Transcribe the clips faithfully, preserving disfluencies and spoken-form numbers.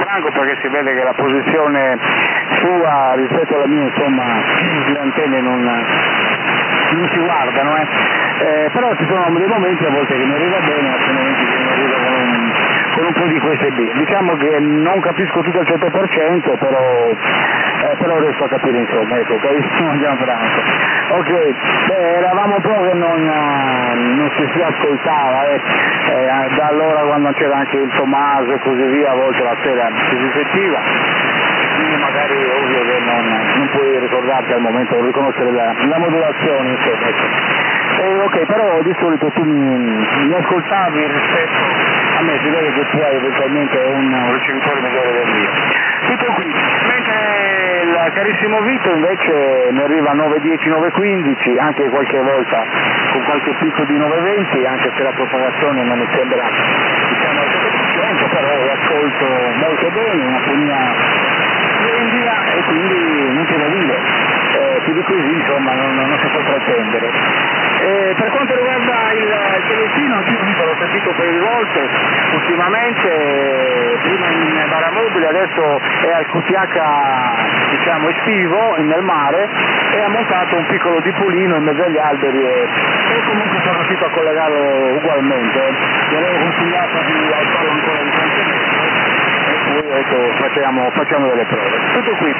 Gianfranco, perché si vede che la posizione sua rispetto alla mia, insomma, le antenne non, non si guardano, eh. Eh, però ci sono dei momenti a volte che mi arriva bene, altri momenti che mi arriva con un, con un po' di queste B. Diciamo che non capisco tutto al cento per cento, però, eh, però riesco a capire, insomma, ecco, carissimo Gianfranco. Ok, beh, eravamo un po' che non, non si si ascoltava, eh. Eh, da allora quando c'era anche il Tommaso e così via, a volte la sera si si sentiva, quindi magari è ovvio che non, non puoi ricordarti al momento o riconoscere la, la modulazione, insomma, ecco. Eh, ok, però di solito tu mi, mi ascoltavi rispetto a me, si vede che tu hai eventualmente un, un ricevitore migliore del mio. Tutto qui, mentre il carissimo Vito invece mi arriva a nove dieci, nove quindici, anche qualche volta con qualche picco di nove venti, anche se la propagazione non mi sembra, diciamo, al cento per cento, però ascolto molto bene, una fonia splendida e quindi non c'è da dire, eh, più di così insomma non, non si può pretendere. Eh, per quanto riguarda il, il telefono, anch'io l'ho sentito per il volte ultimamente, eh, prima in Baramobile, adesso è al Q T H, diciamo, estivo nel mare, e ha montato un piccolo dipolino in mezzo agli alberi e, e comunque sono riuscito a collegarlo ugualmente. Gli avevo consigliato di alzarlo ancora di contenuto e poi ecco, facciamo, facciamo delle prove. Tutto qui.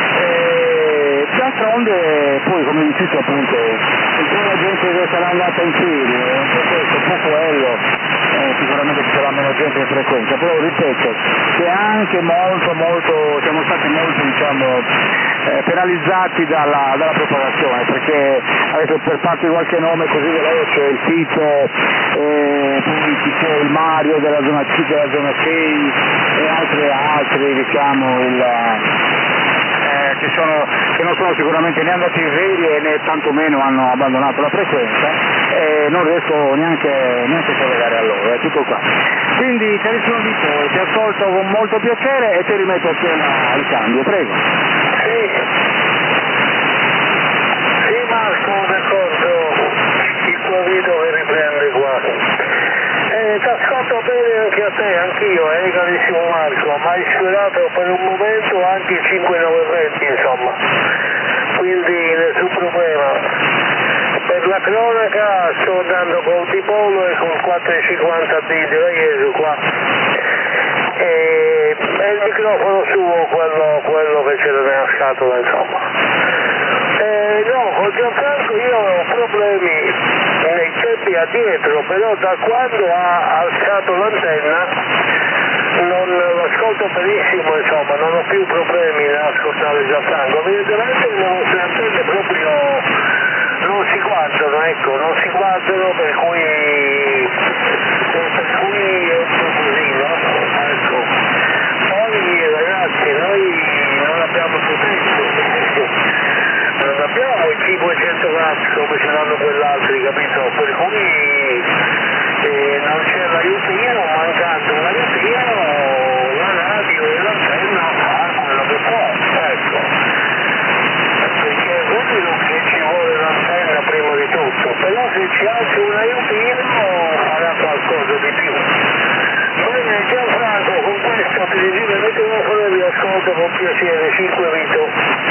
Eh, d'altronde poi, come dici tu, appunto, un po' la gente che sarà andata in piedi, un po' questo, un po' quello, eh, sicuramente ci sarà meno gente in frequenza, però ripeto che anche molto molto siamo stati molto, diciamo, eh, penalizzati dalla, dalla propagazione, perché adesso per farti qualche nome così veloce, il Tito, eh, poi ci c'è il Mario della zona C, della zona sei e altri altri, diciamo, il Che, sono, che non sono sicuramente né andati in ferie né tantomeno hanno abbandonato la frequenza, e non riesco neanche, neanche a collegare a loro, è tutto qua. Quindi carissimo Vito, ti ascolto con molto piacere e ti rimetto a cena il cambio, prego. Sì, sì Marco, d'accordo, il tuo video che riprende qua. Eh, ti ascolto bene anche a te, anch'io, eh, carissimo Marco, ma hai sfiorato per un momento anche il cinque nove venti, insomma, quindi nessun problema. Per la cronaca sto andando con Tipolo e con quattrocentocinquanta D di Raiesu qua, e, e il microfono suo, quello, quello che c'era nella scatola, insomma. Eh, no, con Gianfranco io ho problemi nei tempi addietro, però da quando ha alzato l'antenna non l'ascolto benissimo, insomma, non ho più problemi nell'ascoltare Gianfranco. Evidentemente le vostre antenne proprio non si guardano, ecco, non si guardano, per cui, per cui è un po' così, no? Ecco. Poi ragazzi, noi non abbiamo potente. Non abbiamo i cinquecento watt come ce l'hanno quell'altri, capito? Per cui eh, non c'è l'aiutino, mancando un aiutino, la radio e l'antenna fa quello che può, ecco. Perché è ovvio che ci vuole l'antenna prima di tutto, però se ci anche un aiutino farà qualcosa di più. Bene Gianfranco, con questo ti dico il microfono e vi ascolto con piacere, cinque Vito.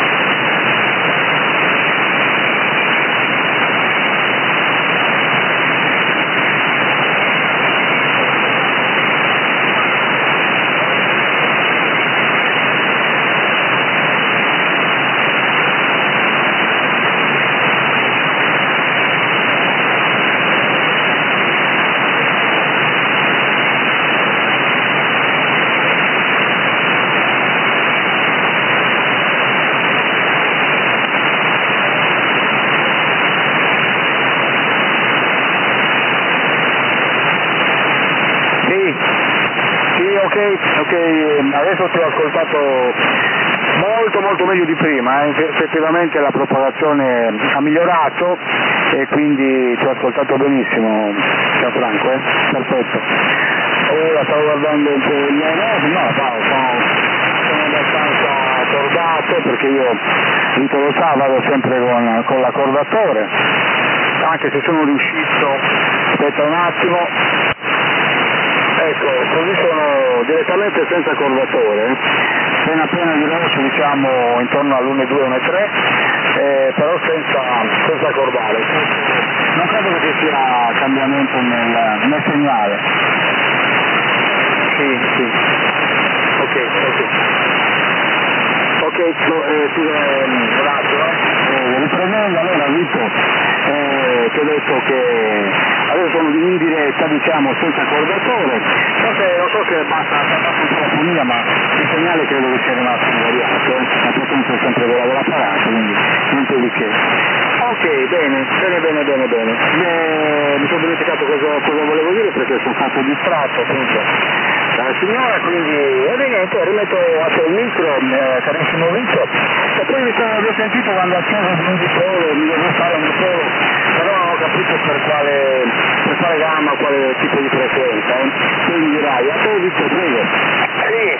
Ok, ok, adesso ti ho ascoltato molto molto meglio di prima, eh. Effettivamente la propagazione ha migliorato e quindi ti ho ascoltato benissimo, Gianfranco, eh? Perfetto. Ora stavo guardando un po' gli orologi, no, no, sono, sono abbastanza cordato perché io, Vito lo sa, vado sempre con, con l'accordatore, anche se sono riuscito, aspetta un attimo. Ecco, così sono direttamente senza curvatore, appena appena di rosso diciamo intorno all'uno e due, uno e tre, eh, però senza, senza cordale. Non credo che ci sia cambiamento nel, nel segnale. Sì, sì. Ok, ok. Ok, so, eh, sì, eh, un attimo, eh, riprendendo allora Vito, eh, ti ho detto che adesso sono in diretta, diciamo, senza cordatore, forse non so se basta, basta un po' la fonia, ma il segnale credo che sia rimasto invariato, eh? La potenza è sempre quella dell'apparato, quindi niente di che. Ok, bene, bene, bene, bene, bene. Eh, mi sono dimenticato cosa, cosa volevo dire perché sono stato distratto appunto dalla signora, quindi e beh, niente, rimetto a te il micro, eh, carissimo Vito, e poi mi sono vi ho sentito quando acceso un dipolo, mi devo fare un dipolo, però non ho capito per quale, per quale gamma, quale tipo di frequenza, eh. Quindi dirai, a te Vito, prego. Sì.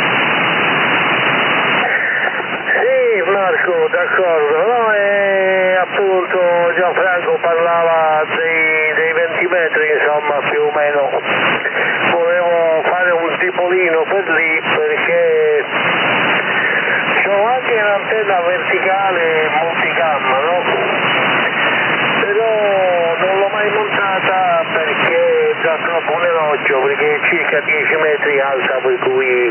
Sì Marco, d'accordo, no, e appunto Gianfranco parlava dei, dei venti metri, insomma, più o meno. Volevo fare un tipolino per lì perché c'ho anche un'antenna verticale multigamma, no? Però non l'ho mai montata perché dà troppo un elogio, perché è circa dieci metri alta, per cui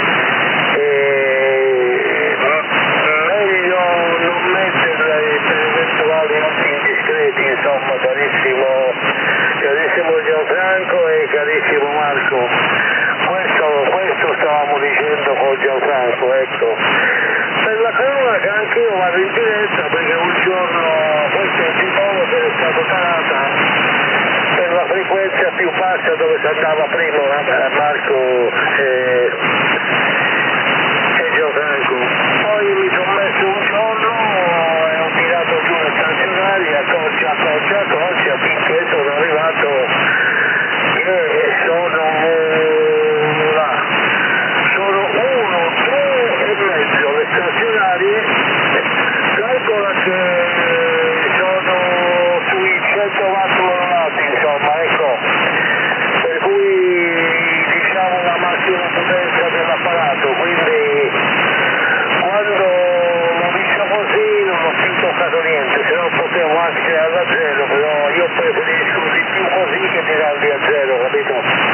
eh, meglio non metterla per eventuali atti indiscreti, insomma, carissimo, carissimo Gianfranco e carissimo Marco. Questo, questo stavamo dicendo con Gianfranco, ecco. Per la cronaca anch'io vado in diretta perché un giorno questo è il tipolo che è stato tarata per la frequenza più bassa dove si andava prima Marco e, e Gianfranco. Poi mi sono messo un giorno e ho tirato giù le stazionarie, accorcia, accorcia, accorcia, finché sono arrivato che sono là. Sono uno, due e mezzo le stazionarie, calcola che sono sui cento watt orolati, insomma, ecco, per cui diciamo la massima potenza dell'apparato, quindi quando l'ho visto così non ho più toccato niente, se no potevo anche tirarla a zero, però io preferisco di più così che tirarli a zero, capito?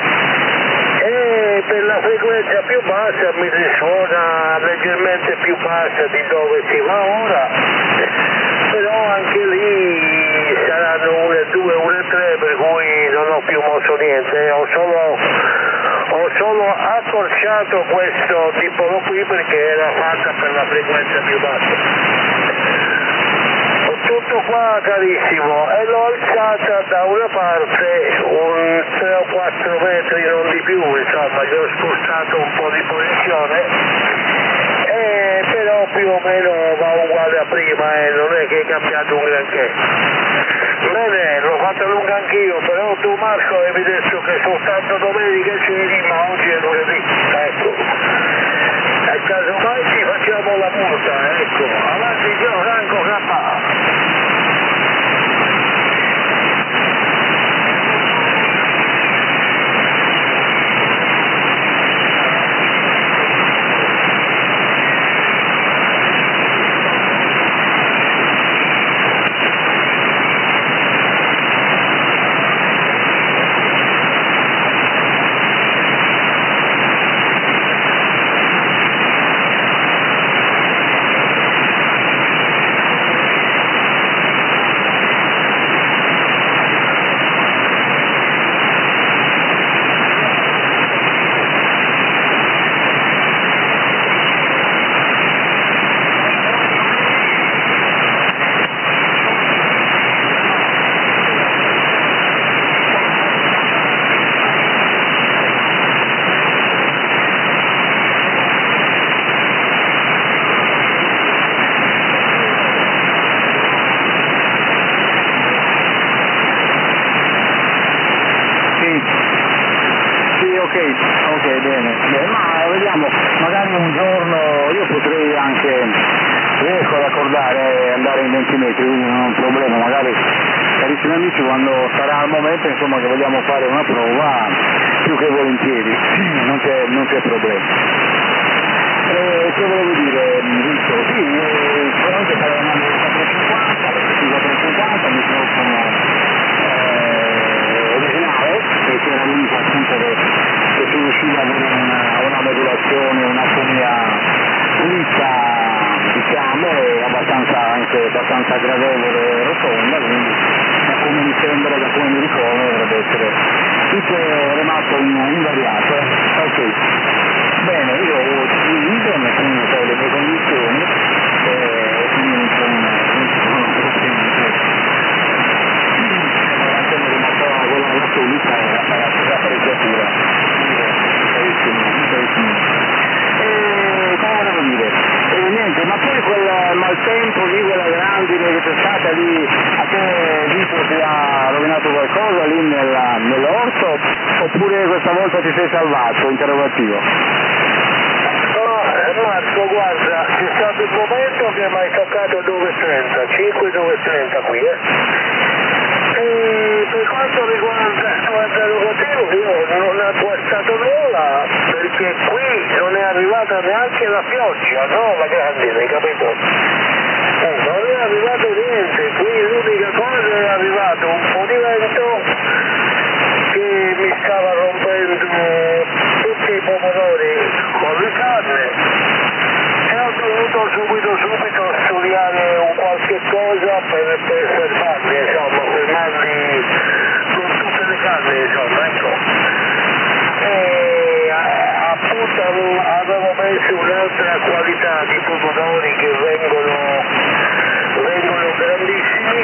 E per la frequenza più bassa mi risuona leggermente più bassa di dove si va ora, però anche lì saranno uno e due, uno e tre, per cui non ho più mosso niente, ho solo, ho solo accorciato questo tipolo qui perché era fatta per la frequenza più bassa. Tutto qua carissimo, e l'ho alzata da una parte un tre o quattro metri, non di più, insomma, gli ho spostato un po' di posizione, e però più o meno va uguale a prima e eh, non è che è cambiato un granché. Bene, l'ho fatta lunga anch'io, però tu Marco avevi detto che soltanto domenica e giovedì, ma oggi è lunedì, ecco. E casomai ci facciamo la multa, ecco, avanti Gianfranco K. Ok, ok, bene, bene, ma vediamo, magari un giorno io potrei anche, riesco ad accordare andare in venti metri, quindi non è un problema, magari carissimi amici quando sarà il momento insomma che vogliamo fare una prova più che volentieri, non c'è, non c'è problema. Eh, che volevo dire, Vittorio? Sì, eh, sicuramente parlavamo del quattrocentocinquanta, l'effettivo quattrocentocinquanta, il microfono eh, originale, che era l'unico appunto che, che si riusciva ad avere una, una modulazione, una fonia pulita, diciamo, e abbastanza, anche abbastanza gradevole e rotonda, quindi da come mi sembra, da come mi ricordo, dovrebbe essere tutto rimasto invariato. Ok, bene, io ho internet, quindi ho le mie condizioni, e quindi non c'è un la solita l'apparecchiatura, e come volevo dire, e niente, ma poi quel maltempo lì, quella grandine che c'è stata lì, a te Vito ti ha rovinato qualcosa lì nella, nell'orto, oppure questa volta ti sei salvato? Interrogativo. No, Marco, guarda, c'è stato il momento che mi hai toccato due trenta, cinque due trenta qui, eh. E per quanto riguarda l'interrogativo, io non ho guardato nulla, perché qui non è arrivata neanche la pioggia, no, la grandine, capito? Eh, non è arrivato niente, qui l'unica cosa è arrivato un po' di vento che mi stava rompendo tutti i pomodori con le canne e ho dovuto subito subito studiare un qualche cosa per, per fermarli, insomma, fermarli con tutte le canne, insomma, ecco. E appunto avevo messo un'altra qualità di pomodori che vengono, vengono grandissimi,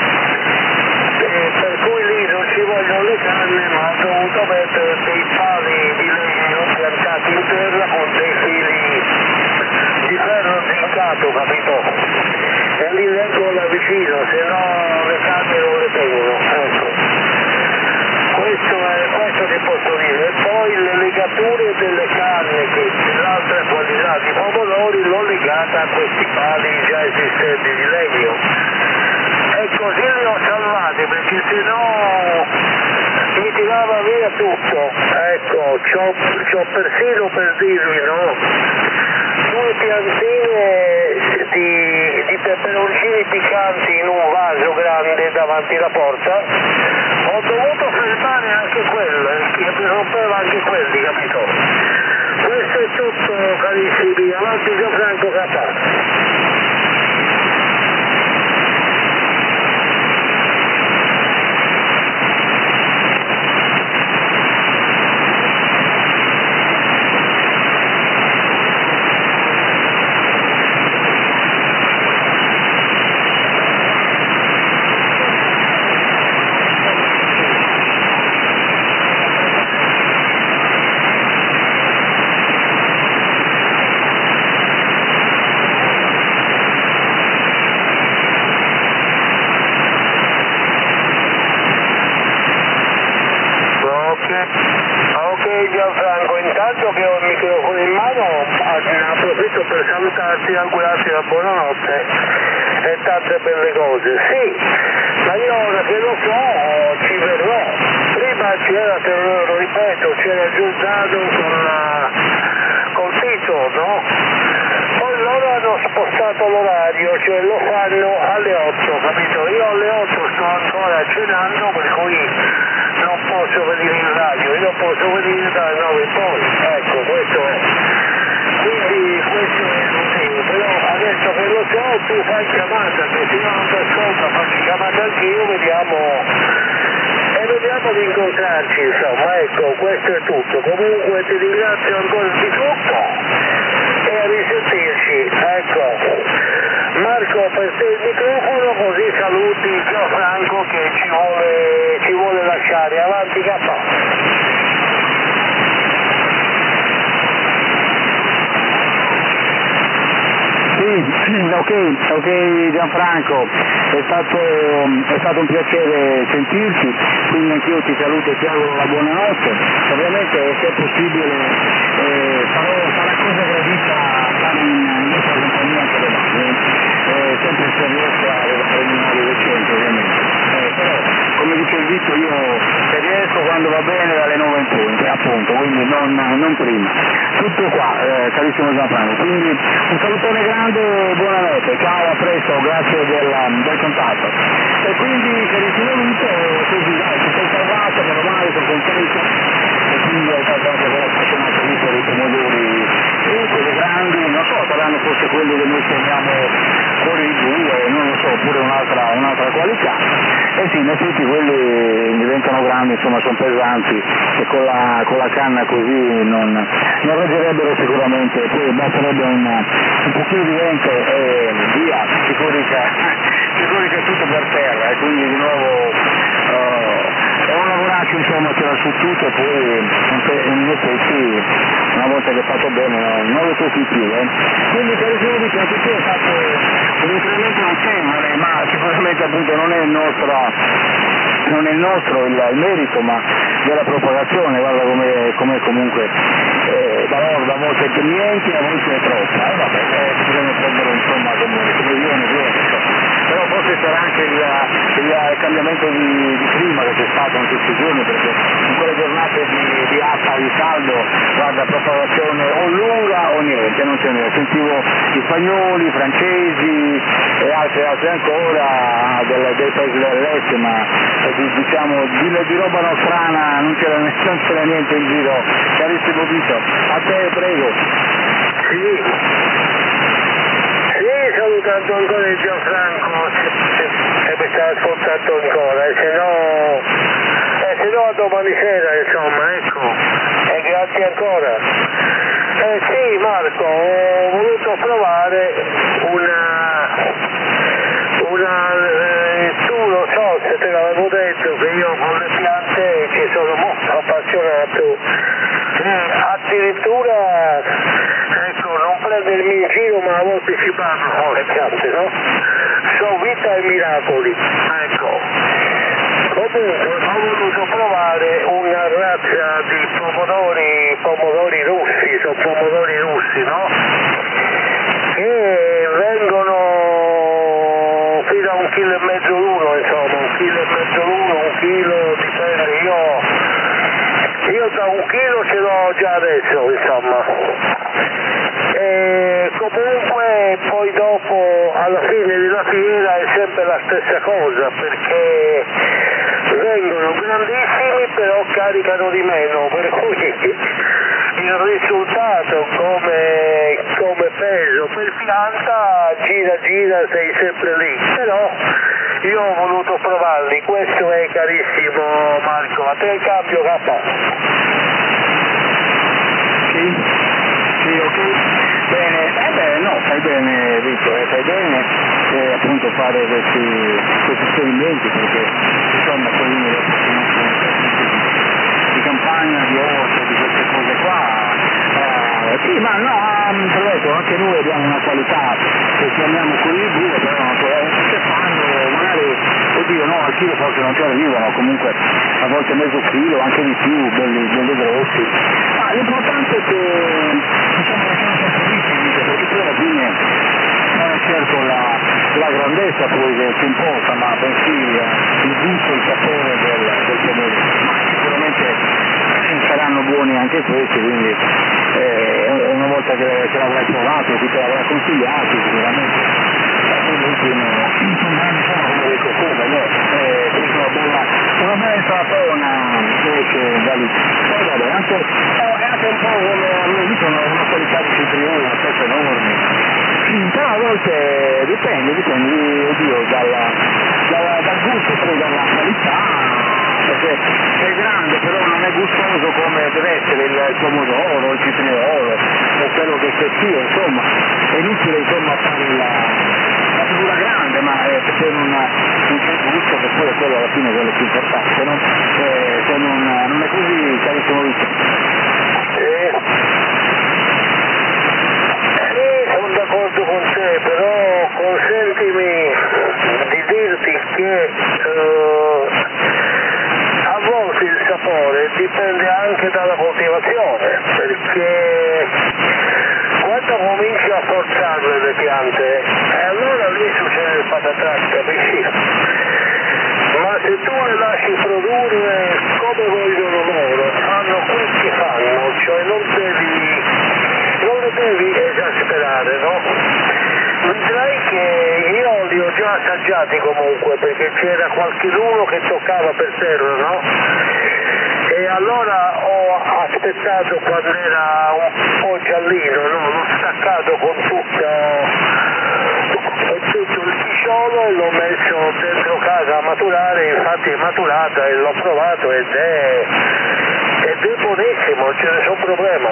e per cui lì non ci vogliono le canne, ma ho dovuto mettere dei pali di legno piantati in terra con dei fili di ferro zincato, capito? E li leggo là vicino, se no le canne non le tengono, ecco. Questo è questo che posso dire. E poi le legature delle canne, che l'altra qualità di pomodori l'ho legata a questi pali già esistenti di legno. E così li ho salvati, perché sennò mi tirava via tutto. Ecco, c'ho, c'ho persino, per dirvi, no, due piantine di, di peperoncini piccanti in un vaso grande davanti alla porta. Ho dovuto fermare anche quello, che mi rompeva anche quelli, capito? Questo è tutto, carissimi, avanti Gianfranco Cattano. Ok Gianfranco, intanto che ho il microfono in mano ne approfitto per salutarti e augurarti la buonanotte e tante belle cose. Sì, ma io ora che lo so ci verrò. Prima c'era, te lo ripeto, c'era Giordano con la, col Tito, no? Poi loro hanno spostato l'orario, cioè lo fanno alle otto, capito? Io alle otto sto ancora cenando, per cui non posso venire in radio, io posso venire dalle nove in poi, ecco, questo è. Quindi questo è il motivo, però adesso che lo so tu fai chiamata, che se io non ti ascolto faccio chiamata anch'io, vediamo e vediamo di incontrarci, insomma, ecco, questo è tutto. Comunque ti ringrazio ancora di tutto e a risentirci, ecco. Marco, per te il microfono, così saluti Gianfranco che ci vuole, ci vuole lasciare. Avanti K. Sì, ok, ok Gianfranco, è stato, è stato un piacere sentirti, quindi anch'io ti saluto e ti auguro la buonanotte. Ovviamente se è possibile eh, farò, farà cosa gradita stare in, in questa compagnia anche domani, eh, sempre se riesco a preliminari recenti ovviamente. Eh, però come dice il Vito io se riesco quando va bene dalle nove in poi. tempo, quindi non, non prima. Tutto qua, eh, carissimo Gianfranco, quindi un salutone grande, buonanotte, ciao, a presto, grazie del, del contatto. E quindi carissimo amico, così dai, ti sei salvato, meno male, sono contento, e quindi hai fatto anche quella appassionata lì per i pomodori, eh, quelli grandi, non so, saranno forse quelli che noi chiamiamo fuori di due, non lo so, oppure un'altra, un'altra qualità. Eh sì, in effetti quelli diventano grandi, insomma sono pesanti e con la, con la canna così non, non reggerebbero sicuramente, poi basterebbe un, un pochino di vento e via, si corica, si corica tutto per terra e quindi di nuovo uh, è un lavoraccio insomma tira su tutto e poi in effetti una volta che è fatto bene non, non lo tocchi più. Eh. Quindi per esempio dice anche tu hai fatto un incremento notevole, ma sicuramente appunto non è il nostro non è il nostro il, il merito, ma della propagazione, guarda come, come comunque eh, da loro da volte è niente, a volte è troppa, eh, vabbè, eh, bisogna prendere insomma come, come viene, viene, però forse sarà anche il, il, il cambiamento di, di clima che c'è stato in questi giorni, perché in quelle giornate di, di acqua, di caldo, guarda, propagazione o lunga o niente, non ce n'è, sentivo gli spagnoli, i francesi e altri, altri ancora del, dei paesi dell'est, ma eh, diciamo di, di roba nostrana non c'era, non c'era niente in giro, carissimo Vito, a te prego. Sì, sì, salutando ancora il Gianfranco, se mi sta ascoltando ancora, e se no, e se no a domani sera insomma, ecco, e grazie ancora. Eh sì Marco, ho voluto provare una, una eh, tu lo so se te l'avevo detto che io con le piante ci sono molto appassionato, eh, addirittura ecco non prendermi in giro ma a volte ci parlo con le piante, no? So vita e miracoli, ecco. Comunque ho voluto provare una razza di pomodori, pomodori russi, sono pomodori russi, no? Che vengono fino a un chilo e mezzo l'uno, insomma, un chilo e mezzo l'uno, un chilo, dipende, io, io da un chilo ce l'ho già adesso, insomma. E comunque poi dopo alla fine della fiera è sempre la stessa cosa, perché vengono grandissimi però caricano di meno, per cui il risultato come, come peso per pianta gira gira sei sempre lì, però io ho voluto provarli, questo è carissimo Marco, a te il cambio K. Sì, sì, ok, bene, eh beh no, fai bene Vito, eh, fai bene eh, appunto fare questi, questi esperimenti perché insomma poi uno dopo di campagna, di orto, di queste cose qua, eh, sì ma no, per detto, anche noi abbiamo una qualità che chiamiamo quelli due, però naturalmente fanno, magari, oddio no, al chilo forse non ci arrivano, comunque a volte mezzo chilo, anche di più, belli, belli grossi. Ma l'importante è che diciamo che siamo sempre visti, perché poi alla fine non è certo la, la grandezza poi che ci importa, ma bensì il gusto, il sapore del, del pomodoro. Ma sicuramente saranno buoni anche questi, quindi eh, una volta che, che l'avrai provato, chi te l'avrà consigliato sicuramente. L'ultimo, come dico come, no? Eh, una bella, una bella insalatona invece da lì. Poi vabbè, anche, è anche un po' come a me dicono una qualità di citriolo, cose enormi. Però a volte dipende, dipende, oddio, dalla, dalla, dal gusto, poi dalla qualità, perché è grande però non è gustoso come deve essere il pomodoro, il citriolo o quello che c'è più, insomma, è inutile insomma fare la, la figura grande, ma eh, se non, non c'è gusto, che poi è quello alla fine quello più importante, no? Eh, se non, non è così, carissimo Vito. Sono d'accordo con te, però consentimi di dirti che uh, a volte il sapore dipende anche dalla coltivazione, perché quando cominci a forzarle le piante, e allora lì succede il patatras, capisci? Ma se tu le lasci produrre come vogliono loro, fanno quel che fanno, devi esasperare, no? Vedrai che io li ho già assaggiati comunque, perché c'era qualcuno che toccava per terra, no? E allora ho aspettato quando era un po' giallino, no? L'ho staccato con tutto, con tutto il pisciolo e l'ho messo dentro casa a maturare, infatti è maturata e l'ho provato ed è, ed è buonissimo, c'è nessun problema.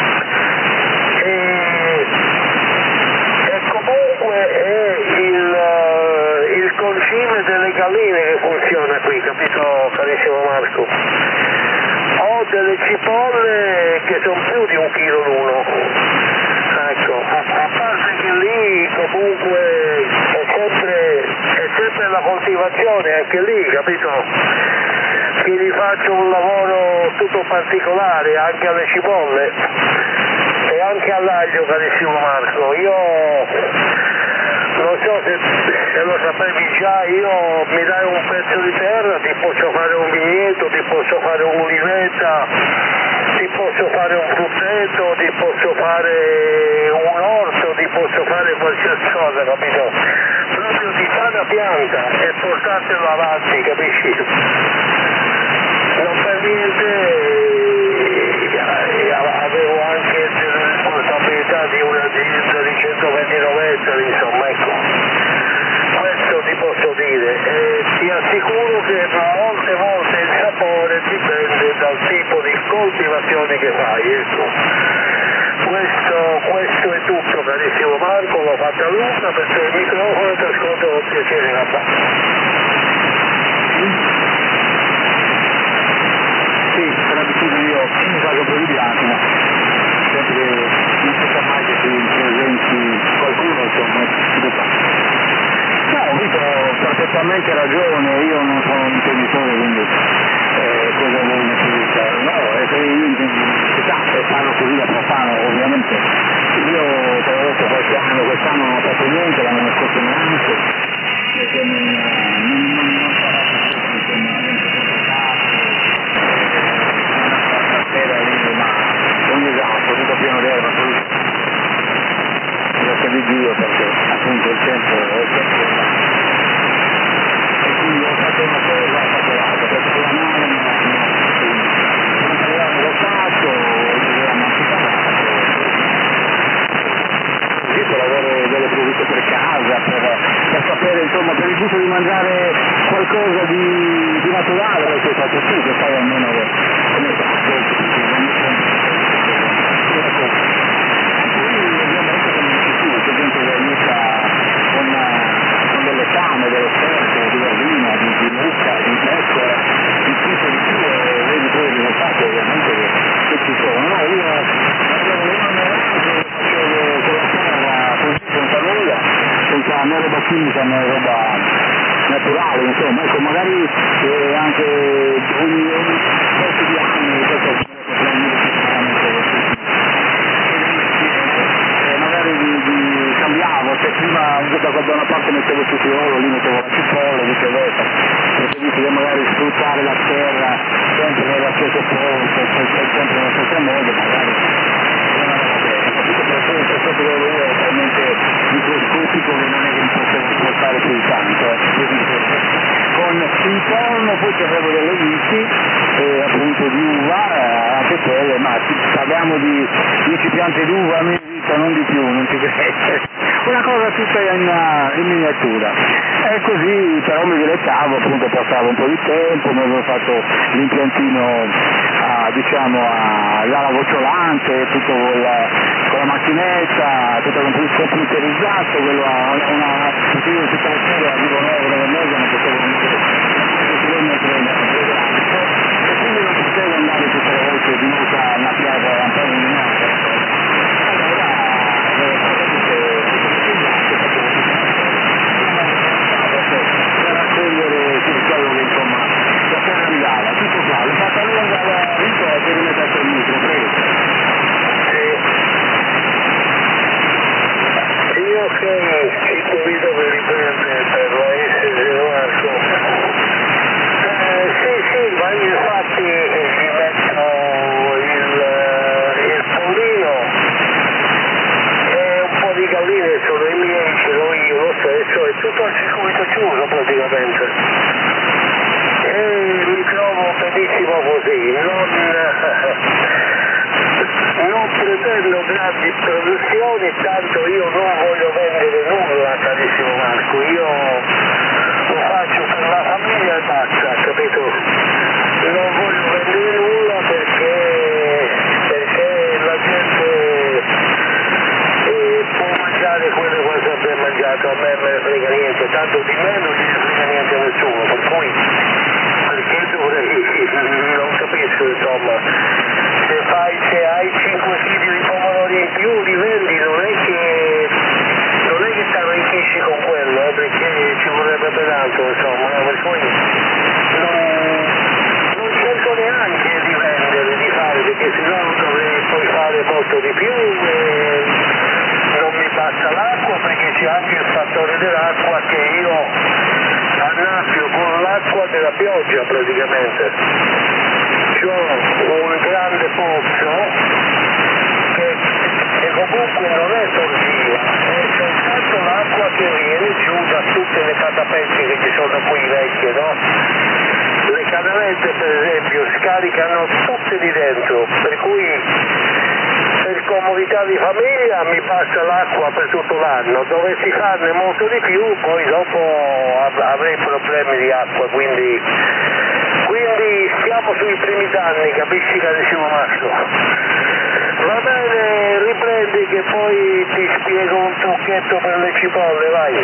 E, e comunque è il, il concime delle galline che funziona qui, capito carissimo Marco? Ho delle cipolle che sono più di un chilo l'uno, ecco, a, a parte che lì comunque è sempre, è sempre la coltivazione, anche lì, capito? Quindi faccio un lavoro tutto particolare anche alle cipolle e anche all'aglio, carissimo Marco. Io non so se, se lo sapevi già, io mi dai un pezzo di terra, ti posso fare un vigneto, ti posso fare un'olivetta, ti posso fare un frutteto, ti posso fare un orto, ti posso fare qualsiasi cosa, capito? Proprio ti fa una pianta e portartelo avanti, capisci? Non per niente eh, avevo anche delle responsabilità di un'azienda di centoventinove ettari, insomma, ecco. Questo ti posso dire. E ti assicuro che molte volte il sapore dipende dal tipo di coltivazione che fai, ecco. Questo, questo è tutto, carissimo Marco, l'ho fatta lunga perché il microfono ti ascolto con piacere, papà. Sì, per abitudine io mi faccio un po' di bianco, ma sempre non si sa mai che si presenti qualcuno, insomma, si fa. No, ho avuto perfettamente ragione, io non sono un intenditore, quindi eh, cosa vuoi ne dire? No, è che si sa, e parlo così da profano, ovviamente. Io te l'ho detto qualche anno, quest'anno non ho fatto niente, l'anno scorso neanche, perché non, non, non, non sarà un esatto, tutto pieno d'erba, poi grazie di Dio perché appunto il tempo è il tempo e quindi ho fatto una cosa, ho fatto l'altra, perché la mano non avevamo lo fatto, dovevamo anticipato, così per avere delle provviste per casa, per, per sapere insomma, per il gusto di mangiare qualcosa di, di naturale, perché fatto tu, che sai almeno come fatto. Delle cane, delle serte, di gallina, di, di mucca, di pecora, di tutto di più, e vedi poi i risultati ovviamente che ci sono. No, io avevo un ornato, facevo con la terra così senza nulla, senza né roba chimica né roba naturale, insomma, ecco magari eh, anche ogni, ogni pochi di anni, questo magari di, di cambiavo, se prima da una parte mettevo tutto l'oro, lì mettevo la cipolla, viceversa, preferisco che magari sfruttare la terra sempre nello stesso posto, sempre nello stesso modo, magari non andava bene, capito? Per cui questo che avevo è talmente microscopico che non è che mi posso spostare più di tanto, eh. Con il pollo poi c'avevo delle viti, eh, appunto di uva, eh, anche quelle, ma parliamo di dieci piante d'uva a mia vita, non di più, non ci crede. Una cosa tutta in, in miniatura. E così però mi dilettavo, appunto passavo un po' di tempo, mi avevo fatto l'impiantino a, diciamo all'ala vociolante, tutto con la, con la macchinetta, tutto computerizzato, quello a una, perché io tutta la sera arrivo a nove, nove e mezza, non potevo venire chilometri e quindi non potevo andare tutte le volte di nuovo a una piazza un po' illuminata. Allora avevo praticamente per raccogliere tutto quello che insomma la terra mi dava, tutto qua, l'ho fatta lunga la vita per rimettere il micro, prego. Io che ci convido per riprendere per la S zero Marco. Eh, sì, sì, ma io infatti gli metto il, il palline sono i miei, ce l'ho io lo stesso, è tutto il circuito chiuso praticamente. E mi trovo benissimo così, non, non pretendo grandi produzioni, tanto io non voglio vendere nulla, carissimo Marco, io lo faccio per la famiglia e basta, capito? Non voglio vendere nulla perché, perché la gente eh, può mangiare quello che ha sempre mangiato, a me me ne frega niente, tanto di me non gli frega niente a nessuno, per cui perché dovrei, non capisco insomma, se fai, se hai cinque chili di pomodori in più li vendi, non è che non è che ti arricchisci con quello, eh, perché ci vorrebbe ben altro insomma, no? Per cui non, non cerco neanche di vendere, di fare, perché sennò dovrei poi fare molto di più e non mi basta l'acqua, perché c'è anche il fattore dell'acqua che io annaffio con l'acqua della pioggia praticamente. C'ho un grande pozzo che, che comunque non è torsiva, è soltanto l'acqua che viene giù da tutte le catapecchie che ci sono qui vecchie, no? Le canalette per esempio scaricano tutte di dentro, per cui per comodità di famiglia mi passa l'acqua per tutto l'anno, dovessi farne molto di più poi dopo av- avrei problemi di acqua, quindi, quindi stiamo sui primi danni, capisci carissimo Marco? Va bene, riprendi che poi ti spiego un trucchetto per le cipolle, vai.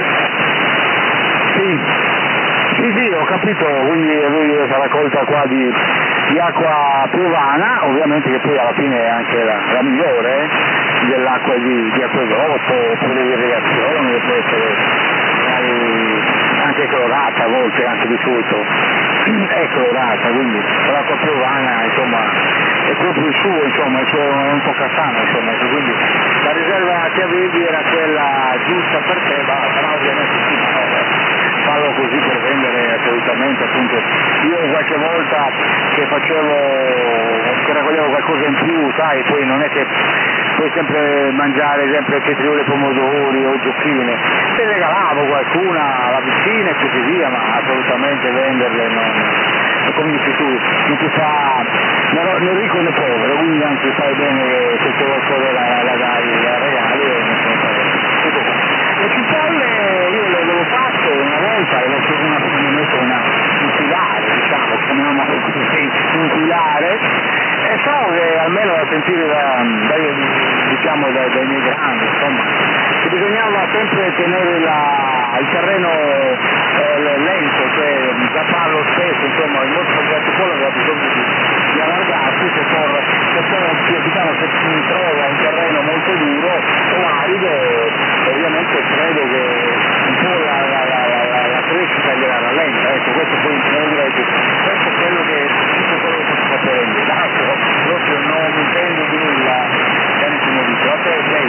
Sì. Sì, sì, ho capito, quindi lui questa raccolta qua di, di acqua piovana, ovviamente che poi alla fine è anche la, la migliore dell'acqua di, di acquedotto, per le irrigazioni, può essere magari anche colorata a volte, anche di solito è colorata, quindi l'acqua piovana insomma è proprio il suo, insomma, è un po' cassano, insomma, quindi la riserva che avevi era quella giusta per te, ma, ma ovviamente sì, no, fallo così per vendere assolutamente, appunto io qualche volta che facevo, che raccoglievo qualcosa in più, sai, poi non è che puoi sempre mangiare sempre cetriole, pomodori o zucchine, te regalavo qualcuna alla vicina e così via, ma assolutamente venderle non, come dici tu, non ti fa né, né ricco né povero, quindi anzi fai bene che se qualcosa la, la dai, la regali e non se ne fa tutto qua. Le cipolle io le avevo fatte una volta e l'ho preso una, messo una, un filare, diciamo, chiamiamolo così, un filare, e so che almeno da sentire da, dai, diciamo, dai, dai miei grandi, insomma, che bisognava sempre tenere la, il terreno eh, lento, cioè zapparlo spesso, insomma, il nostro la cipolla aveva bisogno di, di allargarsi, se poi, se poi diciamo, se si trova un terreno molto duro o arido, ovviamente credo che un po' la, la, la, la, la crescita gliela rallenta, ecco, questo poi questo è quello che tutto quello che posso sapere, l'altro proprio non mi intendo di nulla, carissimo Vito, a te lei.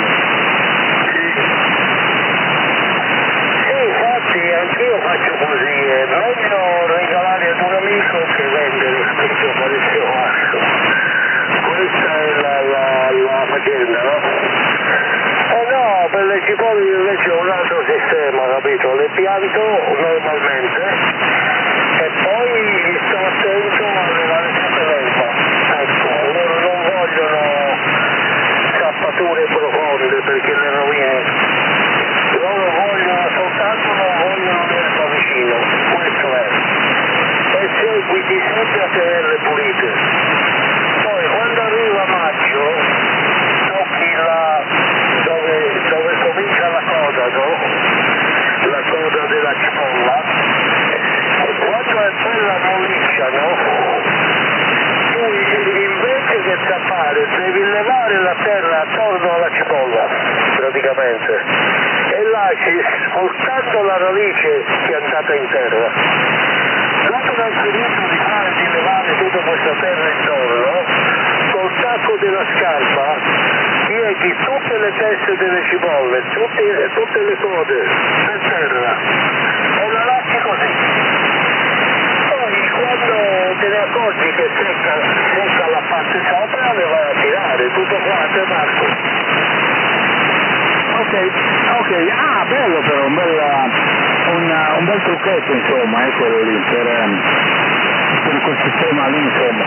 Sì, infatti anch'io faccio così, è meglio regalare ad un amico che vendere, capito, carissimo Marco. Questa è la, la, la faccenda, no? Eh no, per le cipolle invece ho un altro sistema, capito? Le pianto normalmente e poi sto attento a levare sempre l'erba. Ecco, loro non vogliono zappature profonde perché le rovini. Loro vogliono soltanto, non vogliono l'erba vicino, questo è. E seguiti sempre a tenerle pulite. Poi quando arriva maggio, tocchi la, dove, dove comincia la coda, no? La coda della cipolla, e quando è bella molliccia, no? Tu invece che zappare devi levare la terra attorno alla cipolla, praticamente, e lasci soltanto la radice piantata in terra. Dopo che hai finito di fare, di levare tutta questa terra intorno, col tacco della scarpa pieghi tutte le teste delle cipolle, tutte, tutte le code per terra e la lasci così. Poi quando te ne accorgi che secca, secca la parte sopra le vai a tirare, tutto qua, te Marco. Ok, ok, ok, ah bello però, un bel, un, un bel trucchetto insomma, eh, quello lì, per, per quel sistema lì insomma,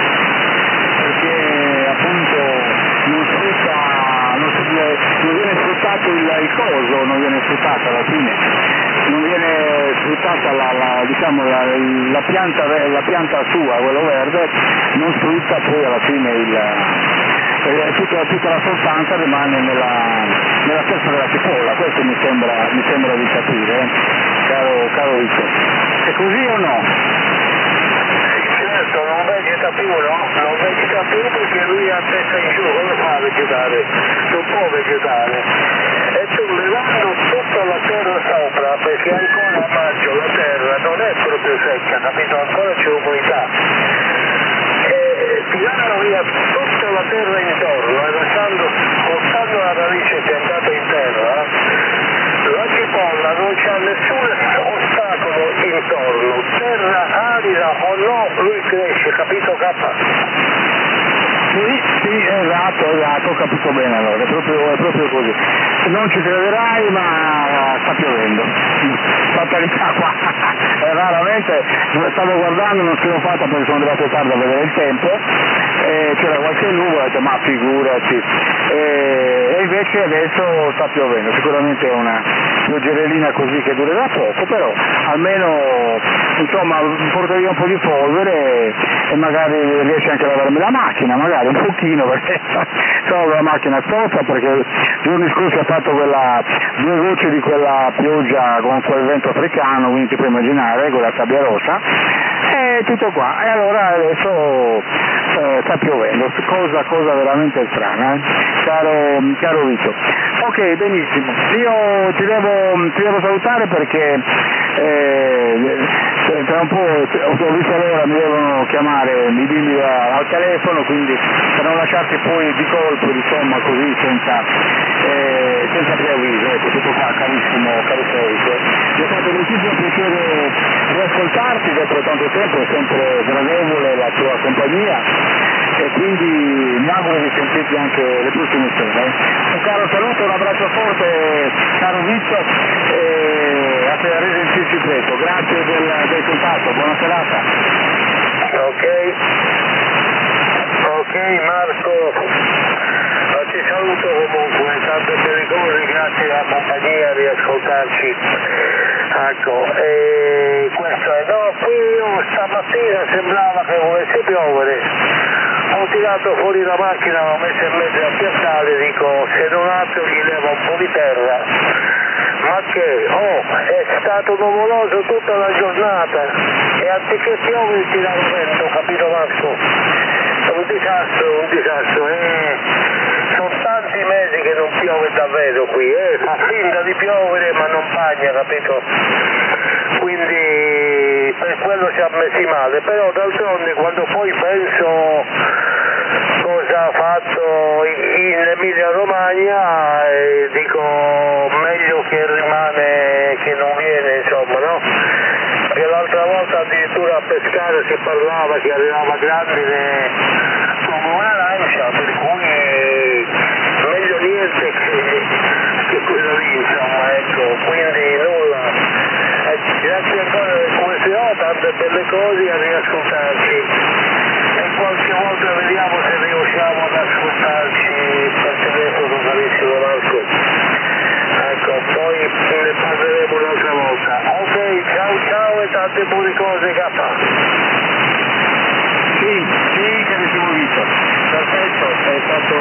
perché appunto non sfrutta, non, si, non viene sfruttato il, il coso, non viene sfruttata alla fine, non viene sfruttata la, la, diciamo, la, la, pianta, la pianta sua, quello verde, non sfrutta poi alla fine il... Eh, tutta, tutta la sostanza rimane nella, nella testa della cipolla, questo mi sembra, mi sembra di capire, eh? caro, caro Vito. È così o no? Certo, non vegeta più, no? Non vegeta più perché lui ha testa in giù, come fa a vegetare? Non può vegetare. E tu levando tutta la terra sopra, perché ancora a maggio la terra non è proprio secca, capito? Ancora c'è umidità. E tirando via tutta la terra intorno e lasciando, portando la radice piantata in terra, la cipolla non c'ha nessun ostacolo intorno, terra arida o no, lui cresce, capito K? Sì, sì, esatto, esatto, ho capito bene allora, è proprio, è proprio così. Non ci crederai ma sta piovendo, fatalità qua, e raramente stavo guardando, non ce l'ho fatta perché sono arrivato tardi a vedere il tempo, e c'era qualche nuvola, ho detto ma figurati, e, e invece adesso sta piovendo, sicuramente è una pioggerellina così che durerà poco, però almeno insomma porta via un po' di polvere e magari riesce anche a lavarmi la macchina, magari un pochino perché sono la macchina stoffa perché i giorni scorsi ha fatto quella, due voci di quella pioggia con quel vento africano, quindi ti puoi immaginare, con la sabbia rossa, e tutto qua, e allora adesso eh, sta piovendo, cosa, cosa veramente strana, eh? caro, caro Vito. Ok, benissimo, io ti devo, ti devo salutare perché eh, tra un po' ho visto l'ora, mi devono chiamare i bimbi al telefono, quindi per non lasciarti poi di colpo, insomma, così senza, eh, senza preavviso, ecco, tutto qua, carissimo, carissimo Vito. Mi è fatto moltissimo piacere riascoltarti dopo tanto tempo, è sempre gradevole la tua compagnia e quindi mi auguro di sentirti anche le prossime sere. Un caro saluto, un abbraccio forte, caro Vito, e a te a risentirci presto. Grazie del, del contatto, buona serata. Ok, ok Marco, ti saluto comunque, tante belle cose, grazie alla compagnia di ascoltarci. Ecco, e questo è, no, qui io stamattina sembrava che volesse piovere, ho tirato fuori la macchina, l'ho messa in mezzo al piazzale, dico se non altro gli levo un po' di terra, ma che, oh, è stato nuvoloso tutta la giornata e anziché piovere tirava vento, capito Marco? È un disastro, un disastro, eh. Sono tanti mesi che non piove davvero qui, eh. Fa finta di piovere ma non bagna, capito? Quindi per quello siamo messi male, però d'altronde quando poi penso cosa ha fatto in Emilia Romagna eh, dico meglio che rimane che non viene, insomma, no? Perché l'altra volta addirittura a pescare si parlava che arrivava grandine come una lancia, per cui eh, meglio niente che, che quello lì, insomma, ecco, quindi nulla. Eh, grazie ancora del Q S O, tante belle cose, a riascoltarci e qualche volta vediamo se riusciamo ad ascoltarci per telefono, carissimo Marco. Ecco, poi ne parleremo un'altra volta. Ok, ciao ciao e tante buone cose, K. Sì, sì, carissimo Vito, perfetto, è stato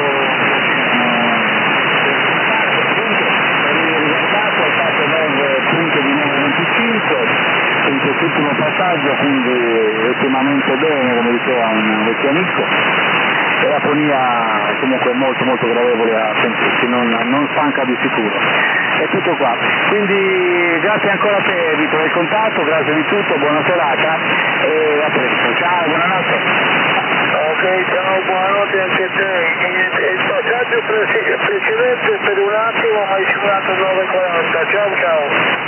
riguardato, è stato nove punto di nove venticinque in quest'ultimo passaggio, quindi estremamente bene, come diceva un vecchio amico, e la fonia comunque molto molto gradevole a sentirsi, non, non stanca di sicuro. È tutto qua, quindi grazie ancora a te Vito del contatto, grazie di tutto, buona serata e a presto, ciao, buonanotte. Ok, ciao, buonanotte anche a te. Il, il passaggio pre- precedente per un attimo mi hai suonato nove e quaranta, ciao ciao.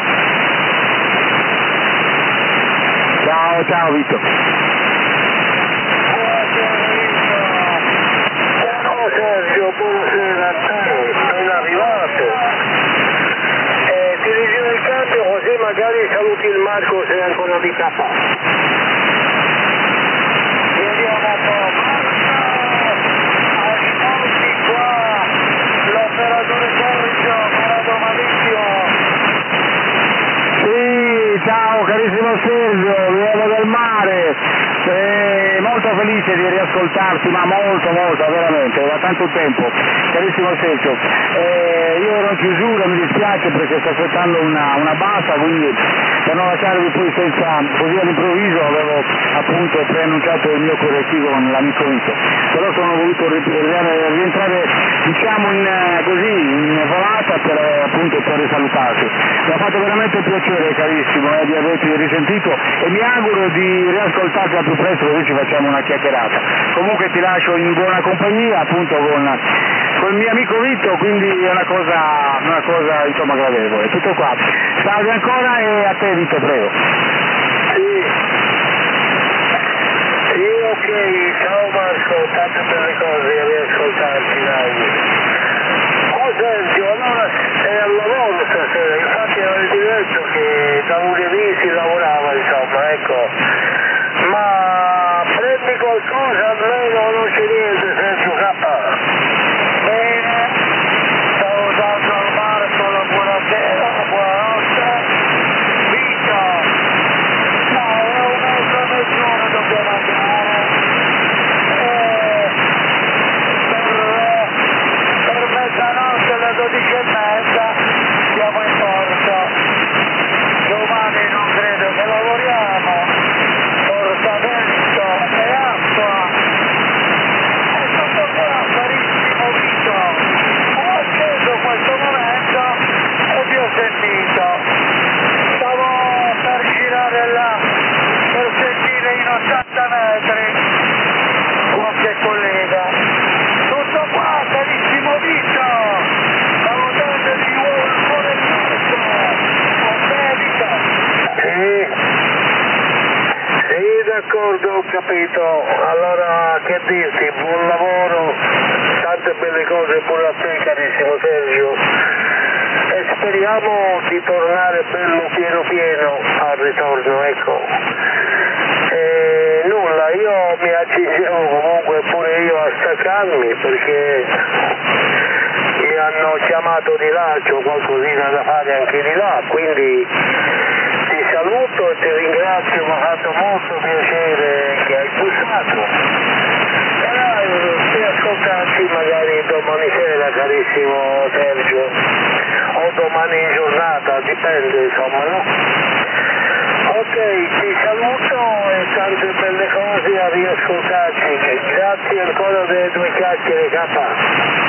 Ciao, ciao Vito. Buonasera Sergio, buonasera a te, ben arrivato. magari saluti il Marco se è ancora di K. Vediamo un po', ascolti qua, l'operatore Sergio, Corrado Malizio. Sì, ciao carissimo Sergio, Vivo del Mare, eh, molto felice di riascoltarti, ma molto molto, veramente, da tanto tempo, carissimo Sergio. Eh, io ero in chiusura, mi dispiace perché sto aspettando una, una bassa, quindi per non lasciarvi poi senza, così all'improvviso avevo appunto preannunciato il mio correttivo con l'amico Vito, però sono voluto rientrare diciamo in, così, in volata per appunto per risalutarti. Mi ha fatto veramente piacere carissimo eh, di averti risentito e mi auguro di riascoltarti al più presto così ci facciamo una chiacchierata. Comunque ti lascio in buona compagnia appunto con, con il mio amico Vito, quindi è una cosa, una cosa insomma gradevole. Tutto qua. Salve ancora e a te Vito, prego. Sì. Sì, ok, ciao Marco, tante belle cose, riascoltarti, dai. Oh Sergio, allora è al lavoro stasera, infatti avevi detto che da lunedì si lavorava, insomma, ecco. Ma prendi qualcosa almeno, non c'è niente, Sergio K. Bene, stavo dando al Marco la buonasera, la buonanotte. Vito, no, è un'altra mezz'ora dobbiamo andare. Eh, per, per mezzanotte alle dodici e mezza siamo in porto. Domani non credo che lavoriamo. Portamento e acqua. E tutto qua, carissimo Vito. Ho acceso questo momento e vi ho sentito. Stavo per girare là, per sentire in ottanta metri qualche collega. Tutto qua, carissimo Vito. Stavo dando di nuovo il cuore in mezzo. Con me, Vito. Sì. Sì, d'accordo, ho capito. Allora, che dirti, buon lavoro, tante belle cose pure a te, carissimo Sergio. E speriamo di tornare bello pieno pieno al ritorno, ecco. E nulla, io mi accingevo comunque pure io a staccarmi perché mi hanno chiamato di là, c'ho qualcosina da fare anche di là, quindi ti saluto e ti ringrazio, mi ha fatto molto piacere che hai bussato. E dai, ti ascoltarci magari domani sera, carissimo Sergio, o domani in giornata, dipende insomma, no? Ok, ti saluto e tante belle cose a riascoltarci. Grazie ancora delle tue chiacchiere, K.